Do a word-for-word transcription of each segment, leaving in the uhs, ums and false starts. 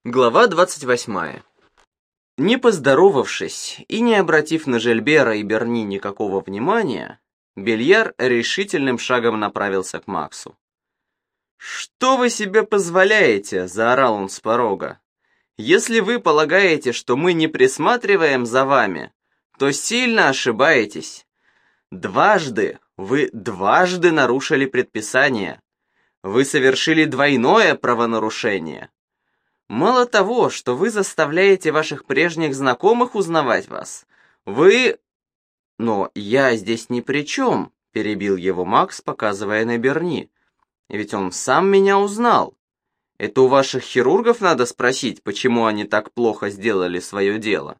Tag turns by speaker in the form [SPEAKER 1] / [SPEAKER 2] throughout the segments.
[SPEAKER 1] Глава двадцать восьмая. Не поздоровавшись и не обратив на Жильбера и Берни никакого внимания, Бельяр решительным шагом направился к Максу. «Что вы себе позволяете?» – заорал он с порога. «Если вы полагаете, что мы не присматриваем за вами, то сильно ошибаетесь. Дважды, вы дважды нарушили предписание. Вы совершили двойное правонарушение. Мало того, что вы заставляете ваших прежних знакомых узнавать вас, вы... Но я здесь ни при чем, перебил его Макс, показывая на Берни. Ведь он сам меня узнал. Это у ваших хирургов надо спросить, почему они так плохо сделали свое дело.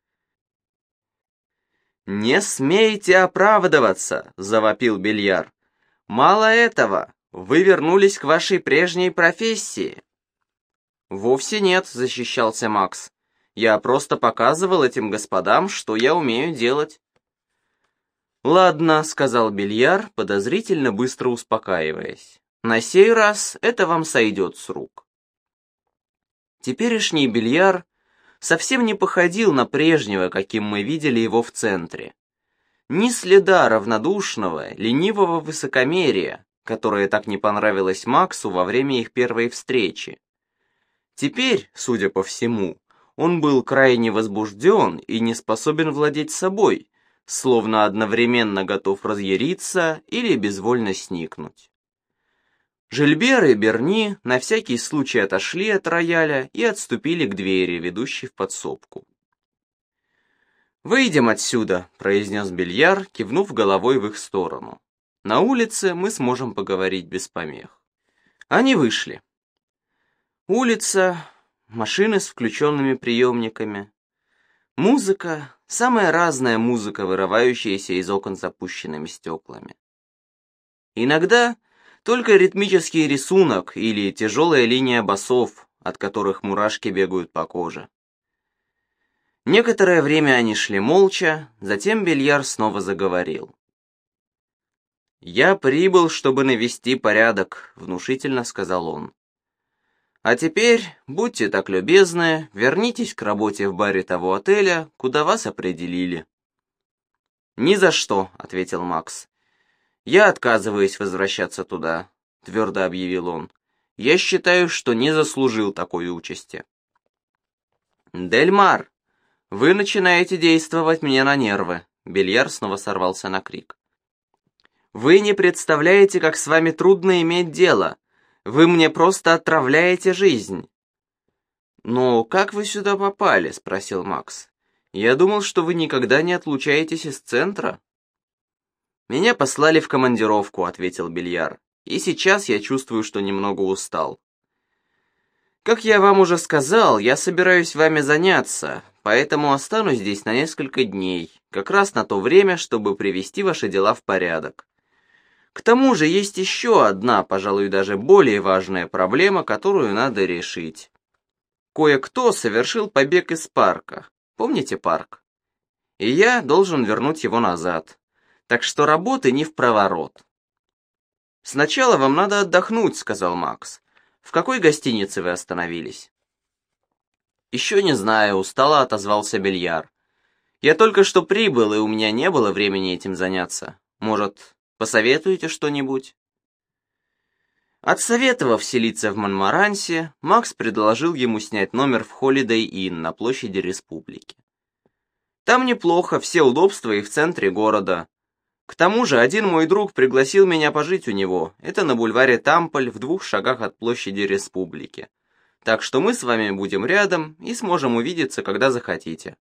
[SPEAKER 1] «Не смейте оправдываться!» — завопил Бельяр. «Мало этого, вы вернулись к вашей прежней профессии». «Вовсе нет», — защищался Макс. «Я просто показывал этим господам, что я умею делать». «Ладно», — сказал Бельяр, подозрительно быстро успокаиваясь. «На сей раз это вам сойдет с рук». Теперешний Бельяр совсем не походил на прежнего, каким мы видели его в центре. Ни следа равнодушного, ленивого высокомерия, которое так не понравилось Максу во время их первой встречи. Теперь, судя по всему, он был крайне возбужден и не способен владеть собой, словно одновременно готов разъяриться или безвольно сникнуть. Жильбер и Берни на всякий случай отошли от рояля и отступили к двери, ведущей в подсобку. «Выйдем отсюда», — произнес Бельяр, кивнув головой в их сторону. «На улице мы сможем поговорить без помех». Они вышли. Улица, машины с включенными приемниками, музыка, самая разная музыка, вырывающаяся из окон с опущенными стеклами. Иногда только ритмический рисунок или тяжелая линия басов, от которых мурашки бегают по коже. Некоторое время они шли молча, затем Бельяр снова заговорил. «Я прибыл, чтобы навести порядок», — внушительно сказал он. «А теперь, будьте так любезны, вернитесь к работе в баре того отеля, куда вас определили». «Ни за что», — ответил Макс. «Я отказываюсь возвращаться туда», — твердо объявил он. «Я считаю, что не заслужил такой участи». «Дельмар, вы начинаете действовать мне на нервы», — Бельяр снова сорвался на крик. «Вы не представляете, как с вами трудно иметь дело. Вы мне просто отравляете жизнь». «Но как вы сюда попали?» — спросил Макс. «Я думал, что вы никогда не отлучаетесь из центра». «Меня послали в командировку», — ответил Бельяр. «И сейчас я чувствую, что немного устал». «Как я вам уже сказал, я собираюсь вами заняться, поэтому останусь здесь на несколько дней, как раз на то время, чтобы привести ваши дела в порядок. К тому же есть еще одна, пожалуй, даже более важная проблема, которую надо решить. Кое-кто совершил побег из парка. Помните парк? И я должен вернуть его назад. Так что работы не впроворот. «Сначала вам надо отдохнуть», — сказал Макс. «В какой гостинице вы остановились?» «Еще не знаю», — устало отозвался Бельяр. «Я только что прибыл, и у меня не было времени этим заняться. Может, посоветуете что-нибудь?» Отсоветовав селиться в Монмарансе, Макс предложил ему снять номер в Holiday Inn на площади Республики. «Там неплохо, все удобства и в центре города. К тому же один мой друг пригласил меня пожить у него. Это на бульваре Тамполь в двух шагах от площади Республики. Так что мы с вами будем рядом и сможем увидеться, когда захотите».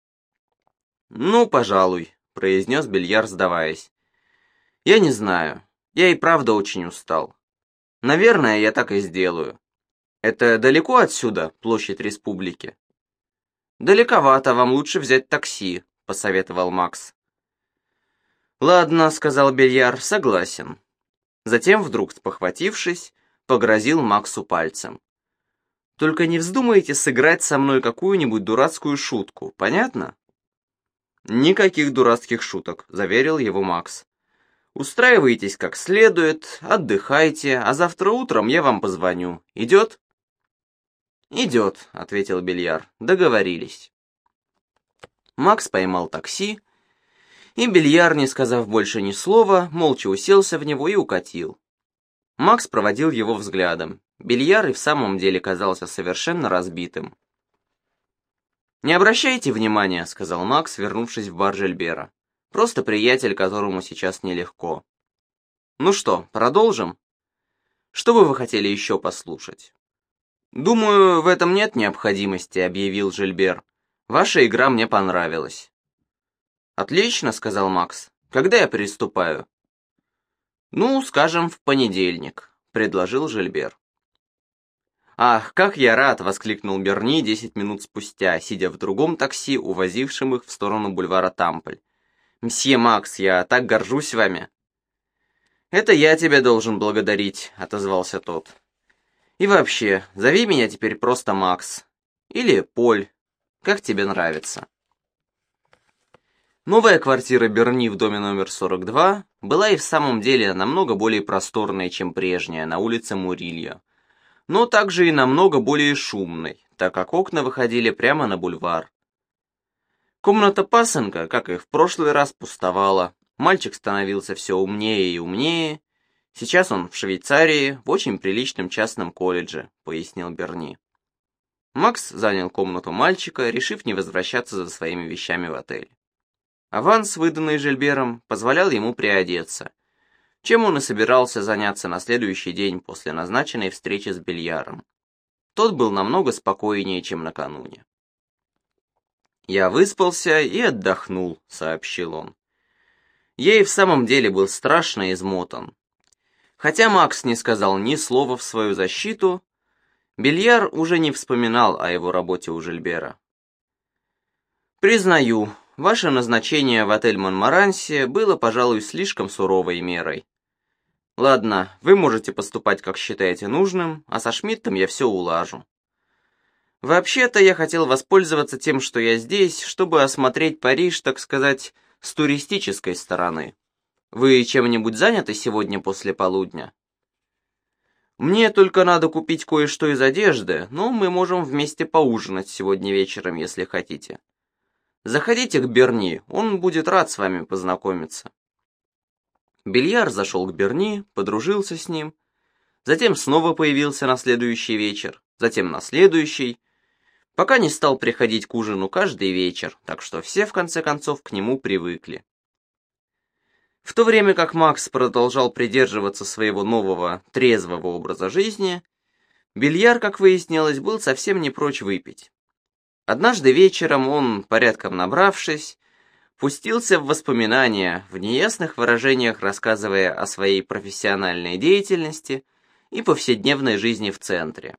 [SPEAKER 1] «Ну, пожалуй», — произнес Бельяр, сдаваясь. «Я не знаю. Я и правда очень устал. Наверное, я так и сделаю. Это далеко отсюда, площадь Республики?» «Далековато, вам лучше взять такси», — посоветовал Макс. «Ладно», — сказал Бельяр, — «согласен». Затем, вдруг спохватившись, погрозил Максу пальцем. «Только не вздумайте сыграть со мной какую-нибудь дурацкую шутку, понятно?» «Никаких дурацких шуток», — заверил его Макс. «Устраивайтесь как следует, отдыхайте, а завтра утром я вам позвоню. Идет?» «Идет», — ответил Бельяр, — «договорились». Макс поймал такси, и Бельяр, не сказав больше ни слова, молча уселся в него и укатил. Макс проводил его взглядом. Бельяр и в самом деле казался совершенно разбитым. «Не обращайте внимания», — сказал Макс, вернувшись в бар Жильбера. «Просто приятель, которому сейчас нелегко». «Ну что, продолжим? Что бы вы хотели еще послушать?» «Думаю, в этом нет необходимости», — объявил Жильбер. «Ваша игра мне понравилась». «Отлично», — сказал Макс. «Когда я приступаю?» «Ну, скажем, в понедельник», — предложил Жильбер. «Ах, как я рад!» — воскликнул Берни десять минут спустя, сидя в другом такси, увозившем их в сторону бульвара Тампль. «Мсье Макс, я так горжусь вами!» «Это я тебя должен благодарить», — отозвался тот. «И вообще, зови меня теперь просто Макс. Или Поль, как тебе нравится». Новая квартира Берни в доме номер сорок два была и в самом деле намного более просторной, чем прежняя, на улице Мурильо, но также и намного более шумной, так как окна выходили прямо на бульвар. Комната пасынка, как и в прошлый раз, пустовала. Мальчик становился все умнее и умнее. Сейчас он в Швейцарии, в очень приличном частном колледже, пояснил Берни. Макс занял комнату мальчика, решив не возвращаться за своими вещами в отель. Аванс, выданный Жильбером, позволял ему приодеться, чем он и собирался заняться на следующий день после назначенной встречи с Бельяром. Тот был намного спокойнее, чем накануне. «Я выспался и отдохнул», — сообщил он. Я и в самом деле был страшно измотан. Хотя Макс не сказал ни слова в свою защиту, Бельяр уже не вспоминал о его работе у Жильбера. «Признаю, ваше назначение в отель Монмаранси было, пожалуй, слишком суровой мерой. Ладно, вы можете поступать, как считаете нужным, а со Шмидтом я все улажу. Вообще-то я хотел воспользоваться тем, что я здесь, чтобы осмотреть Париж, так сказать, с туристической стороны. Вы чем-нибудь заняты сегодня после полудня? Мне только надо купить кое-что из одежды, но мы можем вместе поужинать сегодня вечером, если хотите. Заходите к Берни, он будет рад с вами познакомиться». Бельяр зашел к Берни, подружился с ним, затем снова появился на следующий вечер, затем на следующий, пока не стал приходить к ужину каждый вечер, так что все в конце концов к нему привыкли. В то время как Макс продолжал придерживаться своего нового трезвого образа жизни, Бельяр, как выяснилось, был совсем не прочь выпить. Однажды вечером он, порядком набравшись, пустился в воспоминания, в неясных выражениях рассказывая о своей профессиональной деятельности и повседневной жизни в центре.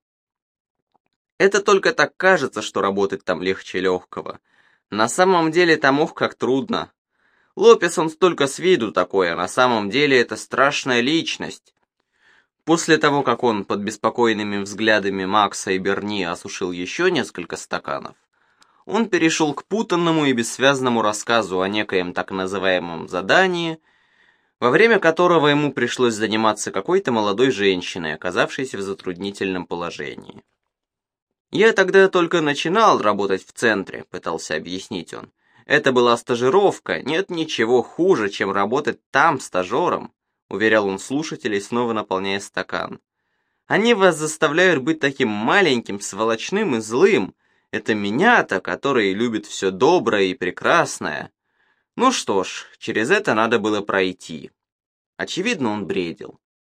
[SPEAKER 1] Это только так кажется, что работать там легче легкого. На самом деле там ох как трудно. Лопес он столько с виду такой, а на самом деле это страшная личность. После того, как он под беспокойными взглядами Макса и Берни осушил еще несколько стаканов, он перешел к путанному и бессвязному рассказу о некоем так называемом задании, во время которого ему пришлось заниматься какой-то молодой женщиной, оказавшейся в затруднительном положении. «Я тогда только начинал работать в центре», — пытался объяснить он. «Это была стажировка, нет ничего хуже, чем работать там стажером», — уверял он слушателей, снова наполняя стакан. «Они вас заставляют быть таким маленьким, сволочным и злым. Это меня-то, который любит все доброе и прекрасное. Ну что ж, через это надо было пройти». Очевидно, он бредил.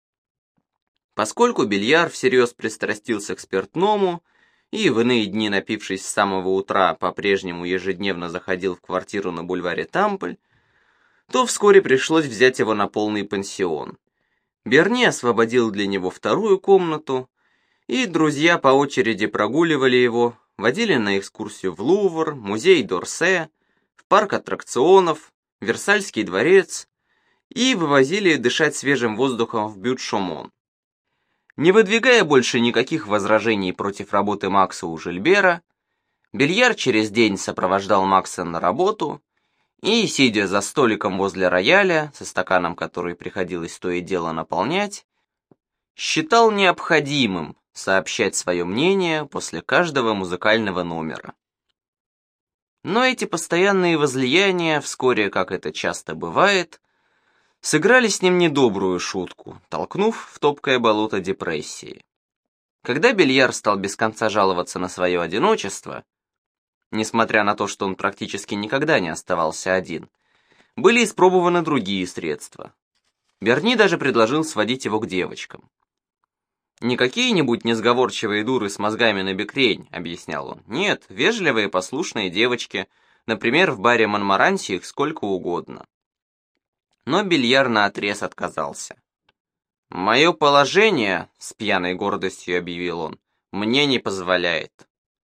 [SPEAKER 1] Поскольку Бельяр всерьез пристрастился к спиртному, и в иные дни, напившись с самого утра, по-прежнему ежедневно заходил в квартиру на бульваре Тампль, то вскоре пришлось взять его на полный пансион. Берни освободил для него вторую комнату, и друзья по очереди прогуливали его, водили на экскурсию в Лувр, музей Дорсе, в парк аттракционов, Версальский дворец и вывозили дышать свежим воздухом в Бют-Шомон. Не выдвигая больше никаких возражений против работы Макса у Жильбера, Бельяр через день сопровождал Макса на работу и, сидя за столиком возле рояля, со стаканом, который приходилось то и дело наполнять, считал необходимым, сообщать свое мнение после каждого музыкального номера. Но эти постоянные возлияния, вскоре, как это часто бывает, сыграли с ним недобрую шутку, толкнув в топкое болото депрессии. Когда Бельяр стал без конца жаловаться на свое одиночество, несмотря на то, что он практически никогда не оставался один, были испробованы другие средства. Берни даже предложил сводить его к девочкам. «Не какие-нибудь несговорчивые дуры с мозгами на бекрень», — объяснял он. «Нет, вежливые, послушные девочки, например, в баре Монмаранси их сколько угодно». Но Бельяр наотрез отказался. «Мое положение, — с пьяной гордостью объявил он, — мне не позволяет».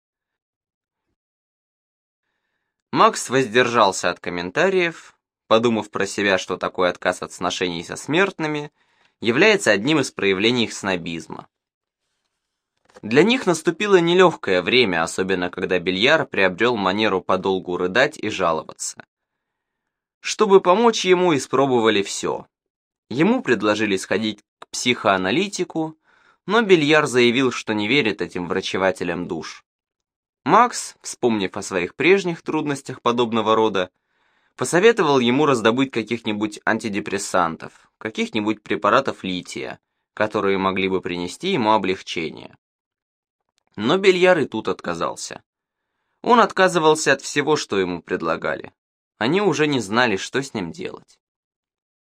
[SPEAKER 1] Макс воздержался от комментариев, подумав про себя, что такой отказ от сношений со смертными является одним из проявлений их снобизма. Для них наступило нелегкое время, особенно когда Бельяр приобрел манеру подолгу рыдать и жаловаться. Чтобы помочь ему, испробовали все. Ему предложили сходить к психоаналитику, но Бельяр заявил, что не верит этим врачевателям душ. Макс, вспомнив о своих прежних трудностях подобного рода, посоветовал ему раздобыть каких-нибудь антидепрессантов, каких-нибудь препаратов лития, которые могли бы принести ему облегчение. Но Бельяр и тут отказался. Он отказывался от всего, что ему предлагали. Они уже не знали, что с ним делать.